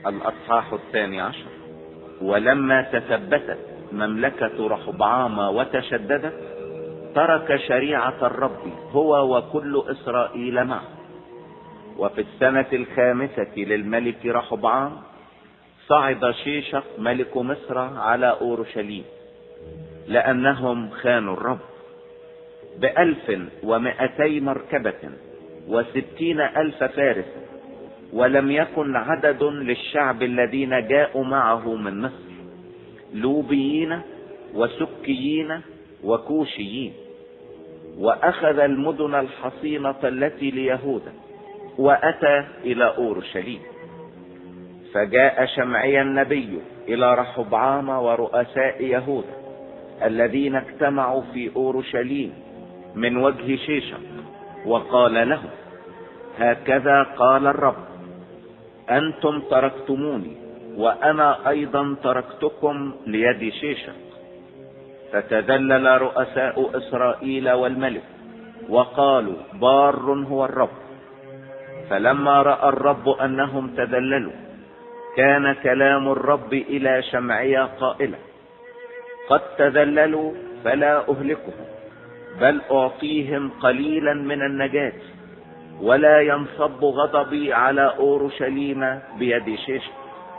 الأصحاح 12. ولما تثبتت مملكة رحبعام وتشددت، ترك شريعة الرب هو وكل إسرائيل معه. وفي السنة 5 للملك رحبعام صعد شيشق ملك مصر على أورشليم، لأنهم خانوا الرب، 1200 مركبة و60,000 فارس، ولم يكن عدد للشعب الذين جاءوا معه من مصر، لوبيين وسكيين وكوشيين. وأخذ المدن الحصينة التي ليهوذا وأتى إلى أورشليم. فجاء شمعي النبي إلى رحبعام ورؤساء يهوذا الذين اجتمعوا في أورشليم من وجه شيشق، وقال لهم: هكذا قال الرب: أنتم تركتموني، وأنا أيضا تركتكم ليد شيشق. فتذلل رؤساء إسرائيل والملك وقالوا: بار هو الرب. فلما رأى الرب أنهم تذللوا، كان كلام الرب إلى شمعيا قائلا: قد تذللوا فلا أهلكهم، بل أعطيهم قليلا من النجاة، ولا ينصب غضبي على أورشليم بيد شيشق،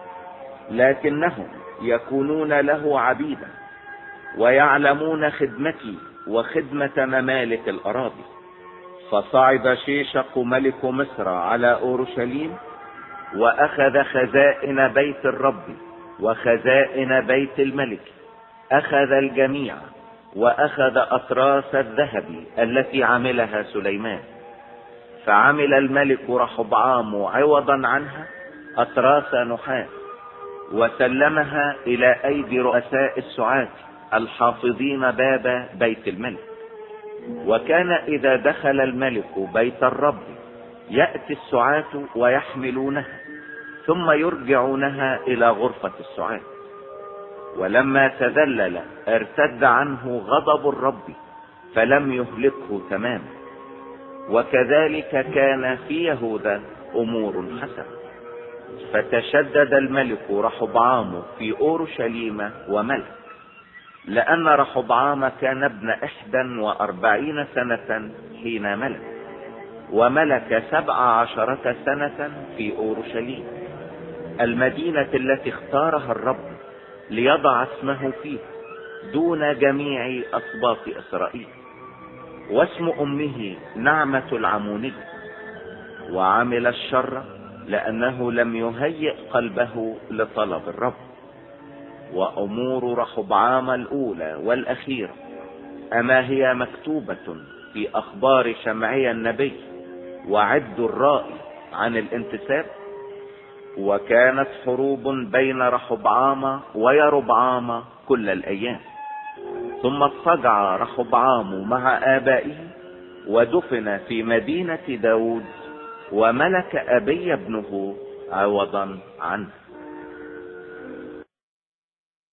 لكنهم يكونون له عبيدا، ويعلمون خدمتي وخدمة ممالك الأراضي. فصعد شيشق ملك مصر على أورشليم، وأخذ خزائن بيت الرب وخزائن بيت الملك، أخذ الجميع، وأخذ أطراس الذهب التي عملها سليمان. فعمل الملك رحبعام عوضا عنها أطراس نحاس، وسلمها إلى أيدي رؤساء السعاة الحافظين باب بيت الملك. وكان إذا دخل الملك بيت الرب يأتي السعاة ويحملونها، ثم يرجعونها إلى غرفة السعاة. ولما تذلل ارتد عنه غضب الرب، فلم يهلكه تماما. وكذلك كان في يهوذا أمور حسنة. فتشدد الملك رحبعام في أورشليم وملك، لأن رحبعام كان ابن 41 سنة حين ملك، وملك 17 سنة في أورشليم، المدينة التي اختارها الرب ليضع اسمه فيه دون جميع أسباط إسرائيل. واسم أمه نعمة العمونية. وعمل الشر لأنه لم يهيئ قلبه لطلب الرب. وأمور رحبعام الأولى والأخيرة أما هي مكتوبة في أخبار شمعي النبي وعد الرائي عن الانتساب. وكانت حروب بين رحبعام ويربعام كل الأيام. ثم اضطجع رحبعام مع آبائه ودفن في مدينة داود، وملك أبي ابنه عوضا عنه.